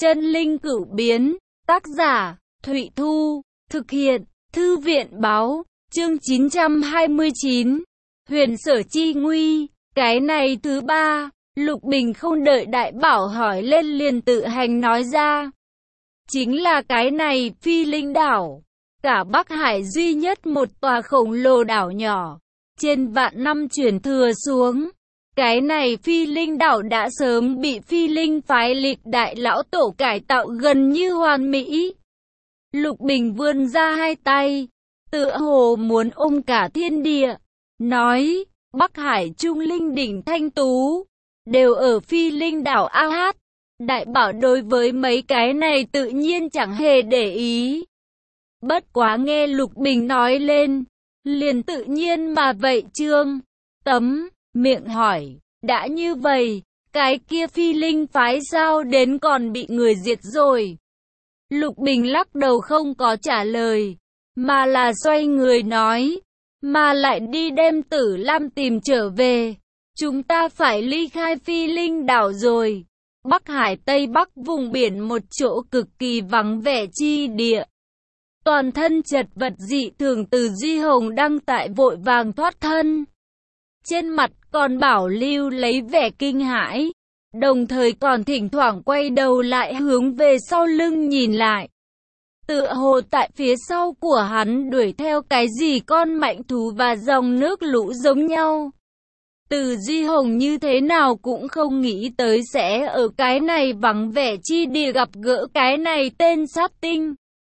Chân linh cửu biến, tác giả, Thụy Thu, thực hiện, Thư viện báo, chương 929, huyền sở chi nguy, cái này thứ ba, Lục Bình không đợi Đại Bảo hỏi lên liền tự hành nói ra. Chính là cái này, Phi Linh đảo, cả Bắc Hải duy nhất một tòa khổng lồ đảo nhỏ, trên vạn năm truyền thừa xuống. Cái này Phi Linh đảo đã sớm bị Phi Linh phái lịch đại lão tổ cải tạo gần như hoàn mỹ. Lục Bình vươn ra hai tay, tựa hồ muốn ôm cả thiên địa, nói, Bắc Hải Trung Linh đỉnh Thanh Tú, đều ở Phi Linh đảo AH. Đại Bảo đối với mấy cái này tự nhiên chẳng hề để ý. Bất quá nghe Lục Bình nói lên, liền tự nhiên mà vậy trương tấm miệng hỏi, đã như vậy, cái kia Phi Linh phái sao đến còn bị người diệt rồi? Lục Bình lắc đầu không có trả lời, mà là xoay người nói, mà lại đi đem Tử Lam tìm trở về. Chúng ta phải ly khai Phi Linh đảo rồi. Bắc Hải Tây Bắc vùng biển một chỗ cực kỳ vắng vẻ chi địa. Toàn thân chật vật dị thường Từ Duy Hồng đang tại vội vàng thoát thân. Trên mặt còn bảo lưu lấy vẻ kinh hãi, đồng thời còn thỉnh thoảng quay đầu lại hướng về sau lưng nhìn lại. Tựa hồ tại phía sau của hắn đuổi theo cái gì con mạnh thú và dòng nước lũ giống nhau. Từ Duy Hồng như thế nào cũng không nghĩ tới sẽ ở cái này vắng vẻ chi địa gặp gỡ cái này tên sát tinh.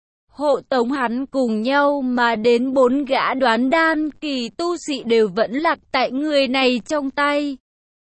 Hộ tống hắn cùng nhau mà đến 4 gã đoán đan kỳ tu sĩ đều vẫn lạc tại người này trong tay.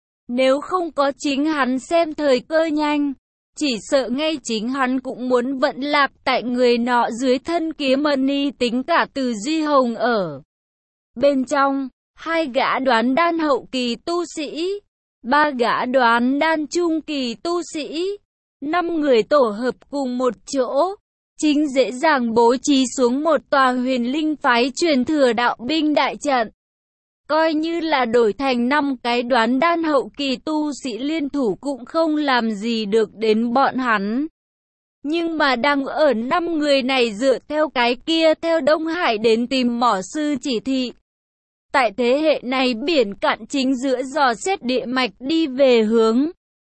Nếu không có chính hắn xem thời cơ nhanh, chỉ sợ ngay chính hắn cũng muốn vận lạc tại người nọ dưới thân kiếm mani, tính cả Từ Duy Hồng ở bên trong. 2 gã đoán đan hậu kỳ tu sĩ, 3 gã đoán đan trung kỳ tu sĩ, 5 người tổ hợp cùng một chỗ, chính dễ dàng bố trí xuống một tòa huyền linh phái truyền thừa đạo binh đại trận. Coi như là đổi thành 5 cái đoán đan hậu kỳ tu sĩ liên thủ cũng không làm gì được đến bọn hắn. Nhưng mà đang ở 5 người này dựa theo cái kia theo Đông Hải đến tìm mỏ sư chỉ thị. Tại thế hệ này biển cạn chính giữa dò xét địa mạch đi về hướng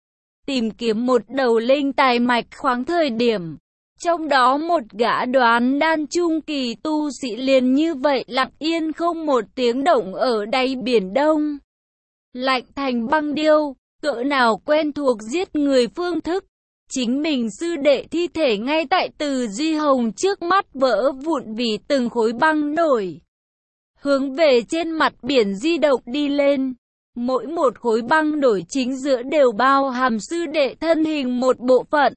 tìm kiếm một đầu linh tài mạch khoáng thời điểm. Trong đó một gã đoán đan trung kỳ tu sĩ liền như vậy lặng yên không một tiếng động ở đáy biển Đông. Lạnh thành băng điêu, cỡ nào quen thuộc giết người phương thức. Chính mình sư đệ thi thể ngay tại Từ Duy Hồng trước mắt vỡ vụn vì từng khối băng nổi. Hướng về trên mặt biển di động đi lên. Mỗi một khối băng nổi chính giữa đều bao hàm sư đệ thân hình một bộ phận.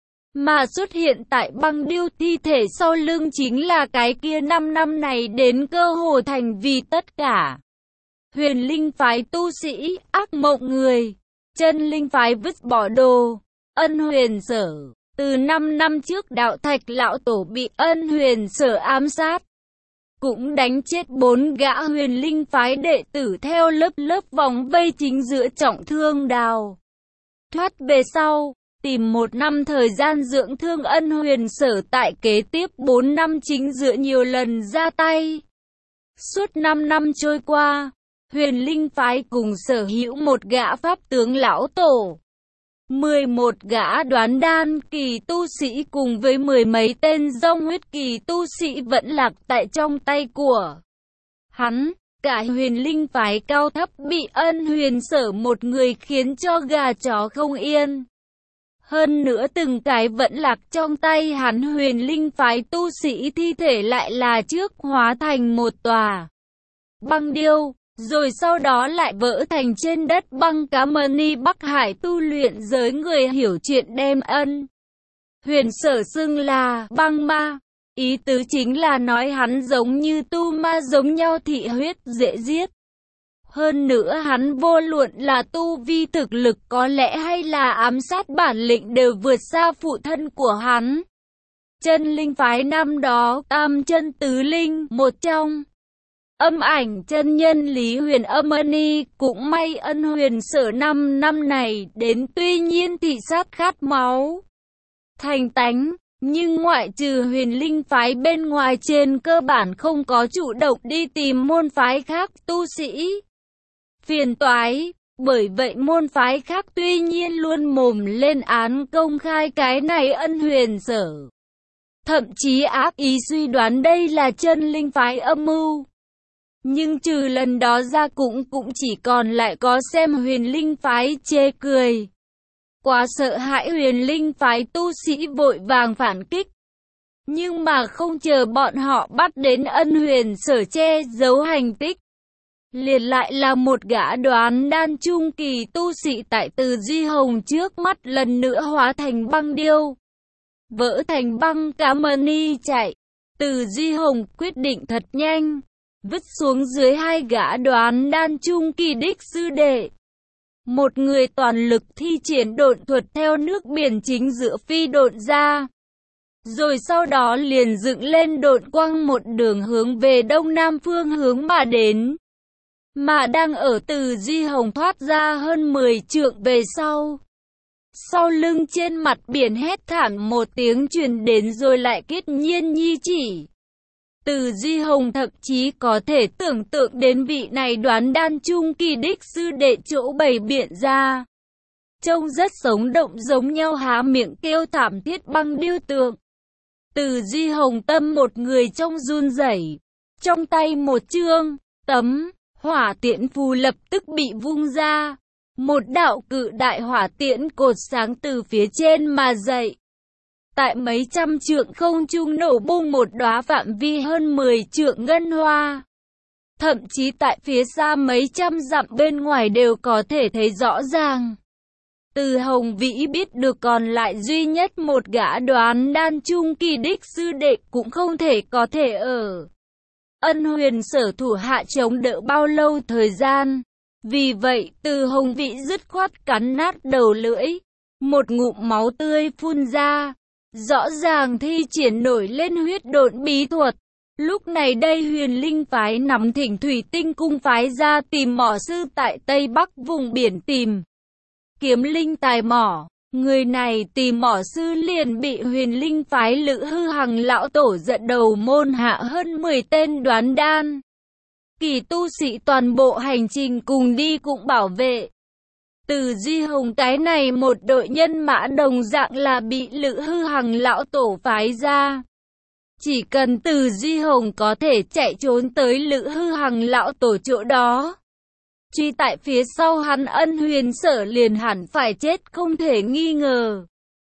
Mà xuất hiện tại băng điêu thi thể sau lưng chính là cái kia 5 năm này đến cơ hồ thành vì tất cả. Huyền linh phái tu sĩ, ác mộng người. Chân linh phái vứt bỏ đồ. Ân huyền sở. Từ 5 năm trước đạo thạch lão tổ bị ân huyền sở ám sát. Cũng đánh chết 4 gã huyền linh phái đệ tử theo lớp vòng vây chính giữa trọng thương đào thoát về sau, tìm 1 năm thời gian dưỡng thương ân huyền sở tại kế tiếp 4 năm chính giữa nhiều lần ra tay. Suốt 5 năm trôi qua, huyền linh phái cùng sở hữu một gã pháp tướng lão tổ, 11 gã đoán đan kỳ tu sĩ cùng với 10 mấy tên dông huyết kỳ tu sĩ vẫn lạc tại trong tay của hắn. Cả huyền linh phái cao thấp bị ân huyền sở một người khiến cho gà chó không yên. Hơn nữa từng cái vẫn lạc trong tay hắn huyền linh phái tu sĩ thi thể lại là trước hóa thành một tòa băng điêu. Rồi sau đó lại vỡ thành trên đất băng cá mani. Bắc Hải tu luyện giới người hiểu chuyện đem ân huyền sở xưng là băng ma. Ý tứ chính là nói hắn giống như tu ma giống nhau, thị huyết dễ giết. Hơn nữa hắn vô luận là tu vi thực lực có lẽ hay là ám sát bản lĩnh đều vượt xa phụ thân của hắn. Chân linh phái năm đó tam chân tứ linh một trong. Âm ảnh chân nhân Lý Huyền Âm Ni, cũng may ân huyền sở 5 năm này đến tuy nhiên thị sát khát máu. thành tánh, nhưng ngoại trừ Huyền Linh phái bên ngoài trên cơ bản không có chủ động đi tìm môn phái khác tu sĩ. Phiền toái, bởi vậy môn phái khác tuy nhiên luôn mồm lên án công khai cái này Ân Huyền Sở. Thậm chí ác ý suy đoán đây là chân linh phái âm mưu. Nhưng trừ lần đó ra cũng chỉ còn lại có xem Huyền Linh phái chê cười. Quá sợ hãi Huyền Linh phái tu sĩ vội vàng phản kích. Nhưng mà không chờ bọn họ bắt đến Ân Huyền Sở che giấu hành tích. Liền lại là một gã đoán đan trung kỳ tu sĩ tại Từ Duy Hồng trước mắt lần nữa hóa thành băng điêu. Vỡ thành băng cá mani chạy. Từ Duy Hồng quyết định thật nhanh. Vứt xuống dưới hai gã đoán đan trung kỳ đích sư đệ. Một người toàn lực thi triển độn thuật theo nước biển chính giữa phi độn ra. Rồi sau đó liền dựng lên độn quang một đường hướng về đông nam phương hướng mà đến. Mà đang ở Từ Duy Hồng thoát ra hơn 10 trượng về sau. Sau lưng trên mặt biển hét thảm một tiếng truyền đến rồi lại kết nhiên nhi chỉ. Từ Duy Hồng thậm chí có thể tưởng tượng đến vị này đoán đan trung kỳ đích sư đệ chỗ bày biện ra. Trông rất sống động giống nhau há miệng kêu thảm thiết băng điêu tượng. Từ Duy Hồng tâm một người trong run rẩy, trong tay một chương, tấm, hỏa tiễn phù lập tức bị vung ra. Một đạo cự đại hỏa tiễn cột sáng từ phía trên mà dậy. Tại mấy trăm trượng không trung nổ bung một đóa phạm vi hơn 10 trượng ngân hoa. Thậm chí tại phía xa mấy trăm dặm bên ngoài đều có thể thấy rõ ràng. Từ Hồng Vĩ biết được còn lại duy nhất một gã đoán đan trung kỳ đích sư đệ cũng không thể có thể ở Ân Huyền Sở thủ hạ chống đỡ bao lâu thời gian. Vì vậy Từ Hồng Vĩ dứt khoát cắn nát đầu lưỡi. Một ngụm máu tươi phun ra. Rõ ràng thi triển nổi lên huyết độn bí thuật. Lúc này đây Huyền Linh phái nắm Thỉnh Thủy Tinh cung phái ra tìm mỏ sư tại Tây Bắc vùng biển tìm kiếm linh tài mỏ. Người này tìm mỏ sư liền bị Huyền Linh phái Lữ Hư Hằng lão tổ dẫn đầu môn hạ hơn 10 tên đoán đan kỳ tu sĩ toàn bộ hành trình cùng đi cũng bảo vệ. Từ Duy Hồng cái này một đội nhân mã đồng dạng là bị Lữ Hư Hằng lão tổ phái ra. Chỉ cần Từ Duy Hồng có thể chạy trốn tới Lữ Hư Hằng lão tổ chỗ đó, truy tại phía sau hắn Ân Huyền Sở liền hẳn phải chết không thể nghi ngờ.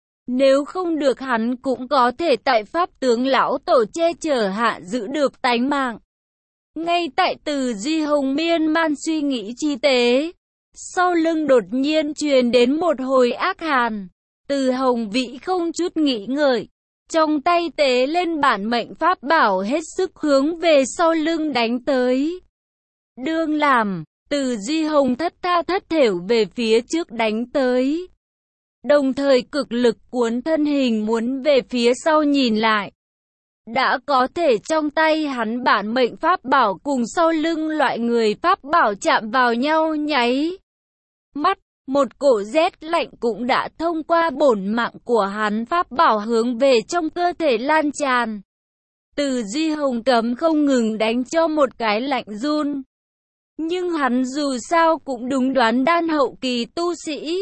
Nếu không được hắn cũng có thể tại pháp tướng lão tổ che chở hạ giữ được tánh mạng. Ngay tại Từ Duy Hồng miên man suy nghĩ chi tế, sau lưng đột nhiên truyền đến một hồi ác hàn. Từ Hồng Vĩ không chút nghĩ ngợi, trong tay tế lên bản mệnh pháp bảo hết sức hướng về sau lưng đánh tới. Đương làm, Từ Duy Hồng thất tha thất thểu về phía trước đánh tới. Đồng thời cực lực cuốn thân hình muốn về phía sau nhìn lại. Đã có thể trong tay hắn bản mệnh pháp bảo cùng sau lưng loại người pháp bảo chạm vào nhau nháy mắt, một cổ rét lạnh cũng đã thông qua bổn mạng của hắn pháp bảo hướng về trong cơ thể lan tràn. Từ Duy Hồng cấm không ngừng đánh cho một cái lạnh run. Nhưng hắn dù sao cũng đúng đoán đan hậu kỳ tu sĩ.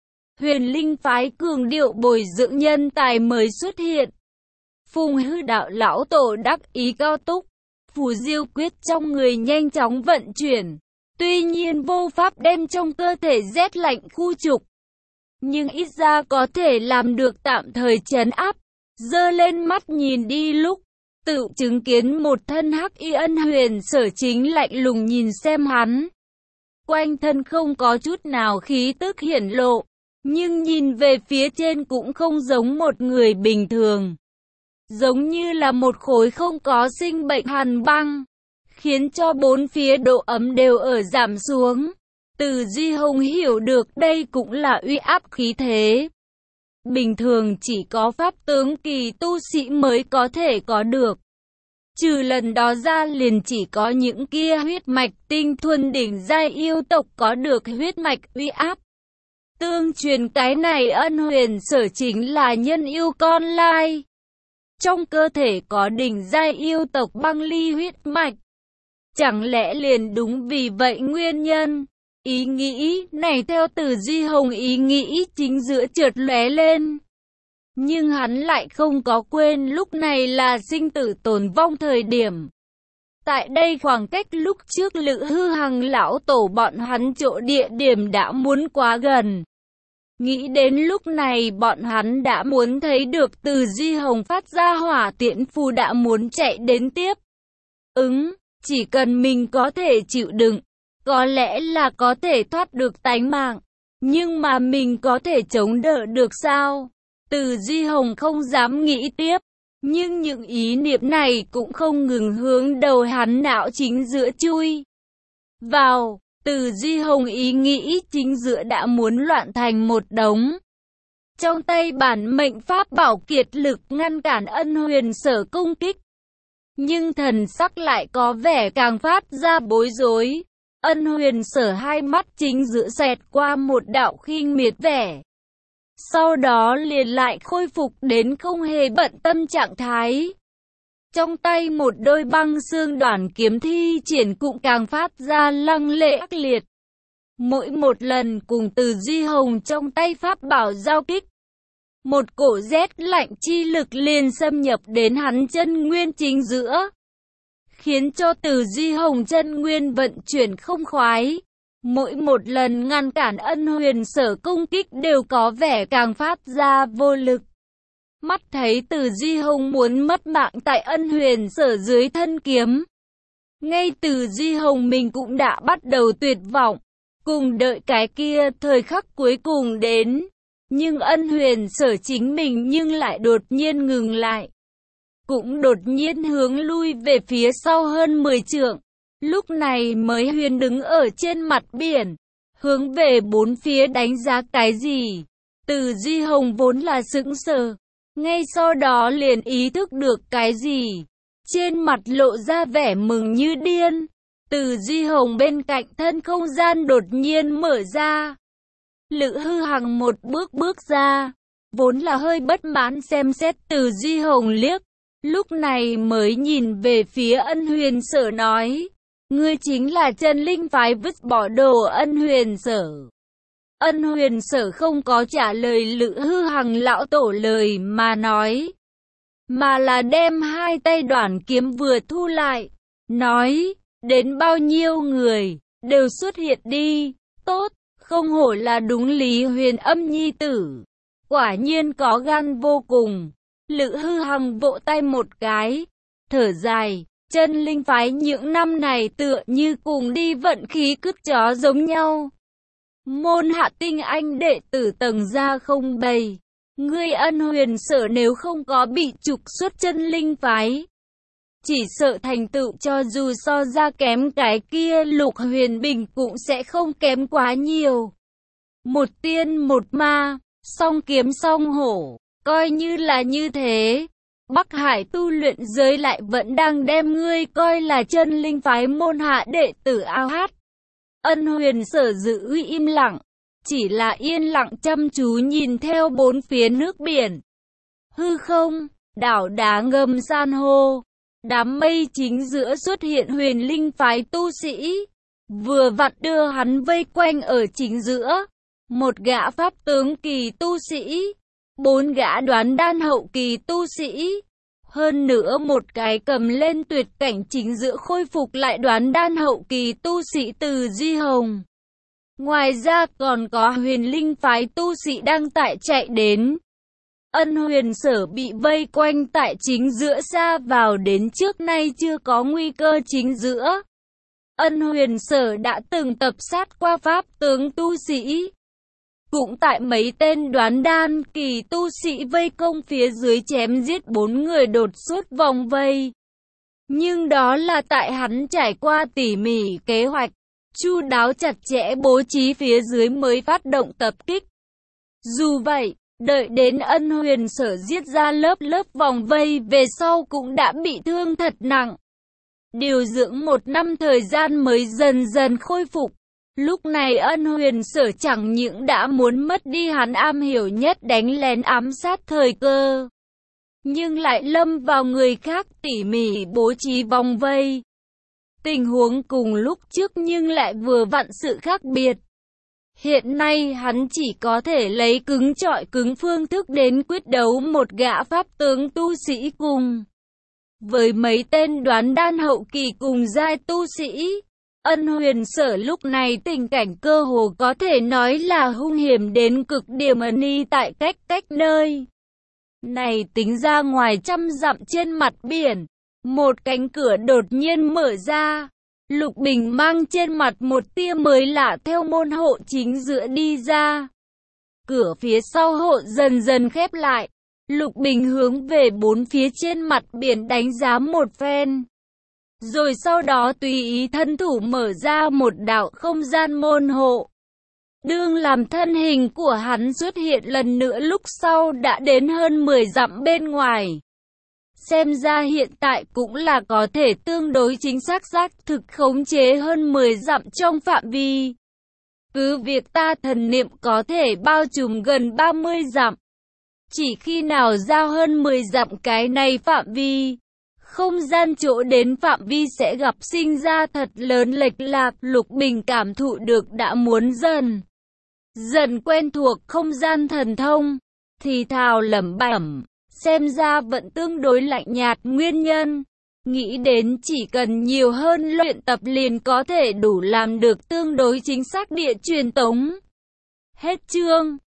Huyền Linh phái cường điệu bồi dưỡng nhân tài mới xuất hiện. Phùng Hư đạo lão tổ đắc ý cao túc, phù diêu quyết trong người nhanh chóng vận chuyển. Tuy nhiên vô pháp đem trong cơ thể rét lạnh khu trục, nhưng ít ra có thể làm được tạm thời trấn áp. Giơ lên mắt nhìn đi lúc, tự chứng kiến một thân hắc y Ân Huyền Sở chính lạnh lùng nhìn xem hắn. Quanh thân không có chút nào khí tức hiển lộ, nhưng nhìn về phía trên cũng không giống một người bình thường. Giống như là một khối không có sinh bệnh hàn băng, khiến cho bốn phía độ ấm đều ở giảm xuống. Từ Duy Hồng hiểu được đây cũng là uy áp khí thế. Bình thường chỉ có pháp tướng kỳ tu sĩ mới có thể có được. Trừ lần đó ra liền chỉ có những kia huyết mạch tinh thuần đỉnh giai yêu tộc có được huyết mạch uy áp. Tương truyền cái này Ân Huyền Sở chính là nhân yêu con lai. Trong cơ thể có đỉnh giai yêu tộc băng ly huyết mạch. Chẳng lẽ liền đúng vì vậy nguyên nhân? Ý nghĩ này theo Từ Duy Hồng ý nghĩ chính giữa chợt lóe lên. Nhưng hắn lại không có quên lúc này là sinh tử tồn vong thời điểm. Tại đây khoảng cách lúc trước Lữ Hư Hằng lão tổ bọn hắn chỗ địa điểm đã muốn quá gần. Nghĩ đến lúc này bọn hắn đã muốn thấy được Từ Duy Hồng phát ra hỏa tiễn phù đã muốn chạy đến tiếp. Chỉ cần mình có thể chịu đựng, có lẽ là có thể thoát được tánh mạng. Nhưng mà mình có thể chống đỡ được sao? Từ Duy Hồng không dám nghĩ tiếp. Nhưng những ý niệm này cũng không ngừng hướng đầu hắn não chính giữa chui vào. Từ Duy Hồng ý nghĩ chính giữa đã muốn loạn thành một đống. Trong tay bản mệnh pháp bảo kiệt lực ngăn cản Ân Huyền Sở công kích. Nhưng thần sắc lại có vẻ càng phát ra bối rối. Ân Huyền Sở hai mắt chính giữa xẹt qua một đạo khinh miệt vẻ. Sau đó liền lại khôi phục đến không hề bận tâm trạng thái. Trong tay một đôi băng xương đoản kiếm thi triển cũng càng phát ra lăng lệ ác liệt. Mỗi một lần cùng Từ Duy Hồng trong tay pháp bảo giao kích, một cổ rét lạnh chi lực liền xâm nhập đến hắn chân nguyên chính giữa, khiến cho Từ Duy Hồng chân nguyên vận chuyển không khoái. Mỗi một lần ngăn cản Ân Huyền Sở công kích đều có vẻ càng phát ra vô lực. Mắt thấy Từ Duy Hồng muốn mất mạng tại Ân Huyền Sở dưới thân kiếm. Ngay Từ Duy Hồng mình cũng đã bắt đầu tuyệt vọng, cùng đợi cái kia thời khắc cuối cùng đến. Nhưng Ân Huyền Sở chính mình nhưng lại đột nhiên ngừng lại. Cũng đột nhiên hướng lui về phía sau hơn 10 trượng. Lúc này mới Huyền đứng ở trên mặt biển, hướng về bốn phía đánh giá cái gì. Từ Duy Hồng vốn là sững sờ, ngay sau đó liền ý thức được cái gì. Trên mặt lộ ra vẻ mừng như điên. Từ Duy Hồng bên cạnh thân không gian đột nhiên mở ra. Lữ Hư Hằng một bước bước ra, vốn là hơi bất mãn xem xét Từ Duy Hồng liếc. Lúc này mới nhìn về phía Ân Huyền Sở nói. Ngươi chính là chân linh phái vứt bỏ đồ Ân Huyền Sở. Ân Huyền Sở không có trả lời Lữ Hư Hằng lão tổ lời mà nói, mà là đem hai tay đoản kiếm vừa thu lại, nói, đến bao nhiêu người, đều xuất hiện đi, tốt, không hổ là đúng Lý Huyền Âm nhi tử, quả nhiên có gan vô cùng. Lữ Hư Hằng vỗ tay một cái, thở dài. Chân linh phái những năm này tựa như cùng đi vận khí cứt chó giống nhau. Môn hạ tinh anh đệ tử tầng ra không bày. Ngươi Ân Huyền Sở nếu không có bị trục xuất chân linh phái, chỉ sợ thành tựu cho dù so ra kém cái kia Lục Huyền Bình cũng sẽ không kém quá nhiều. Một tiên một ma, song kiếm song hổ, coi như là như thế. Bắc Hải tu luyện giới lại vẫn đang đem ngươi coi là chân linh phái môn hạ đệ tử ao hát. Ân Huyền Sở giữ im lặng, chỉ là yên lặng chăm chú nhìn theo bốn phía nước biển. Hư không, đảo đá ngầm san hô, đám mây chính giữa xuất hiện huyền linh phái tu sĩ, vừa vặn đưa hắn vây quanh ở chính giữa. Một gã pháp tướng kỳ tu sĩ, 4 gã đoán đan hậu kỳ tu sĩ, hơn nữa một cái cầm lên tuyệt cảnh chính giữa khôi phục lại đoán đan hậu kỳ tu sĩ Từ Duy Hồng. Ngoài ra còn có huyền linh phái tu sĩ đang tại chạy đến. Ân Huyền Sở bị vây quanh tại chính giữa xa vào đến trước nay chưa có nguy cơ chính giữa. Ân Huyền Sở đã từng tập sát qua pháp tướng tu sĩ, cũng tại mấy tên đoán đan kỳ tu sĩ vây công phía dưới chém giết 4 người đột xuất vòng vây. Nhưng đó là tại hắn trải qua tỉ mỉ kế hoạch, chu đáo chặt chẽ bố trí phía dưới mới phát động tập kích. Dù vậy, đợi đến Ân Huyền Sở giết ra lớp vòng vây về sau cũng đã bị thương thật nặng. Điều dưỡng 1 năm thời gian mới dần dần khôi phục. Lúc này Ân Huyền Sở chẳng những đã muốn mất đi hắn am hiểu nhất đánh lén ám sát thời cơ, nhưng lại lâm vào người khác tỉ mỉ bố trí vòng vây. Tình huống cùng lúc trước nhưng lại vừa vặn sự khác biệt. Hiện nay hắn chỉ có thể lấy cứng chọi cứng phương thức đến quyết đấu một gã pháp tướng tu sĩ cùng với mấy tên đoán đan hậu kỳ cùng giai tu sĩ. Ân Huyền Sở lúc này tình cảnh cơ hồ có thể nói là hung hiểm đến cực điểm. Ni tại cách nơi này tính ra ngoài trăm dặm trên mặt biển, một cánh cửa đột nhiên mở ra. Lục Bình mang trên mặt một tia mới lạ theo môn hộ chính giữa đi ra. Cửa phía sau hộ dần dần khép lại. Lục Bình hướng về bốn phía trên mặt biển đánh giá một phen, rồi sau đó tùy ý thân thủ mở ra một đạo không gian môn hộ. Đương làm thân hình của hắn xuất hiện lần nữa lúc sau đã đến hơn 10 dặm bên ngoài. Xem ra hiện tại cũng là có thể tương đối chính xác thực khống chế hơn 10 dặm trong phạm vi. Cứ việc ta thần niệm có thể bao trùm gần 30 dặm. Chỉ khi nào giao hơn 10 dặm cái này phạm vi, không gian chỗ đến phạm vi sẽ gặp sinh ra thật lớn lệch lạc. Lục Bình cảm thụ được đã muốn dần quen thuộc không gian thần thông, thì thào lẩm bẩm, xem ra vẫn tương đối lạnh nhạt nguyên nhân. Nghĩ đến chỉ cần nhiều hơn luyện tập liền có thể đủ làm được tương đối chính xác địa truyền tống. Hết chương.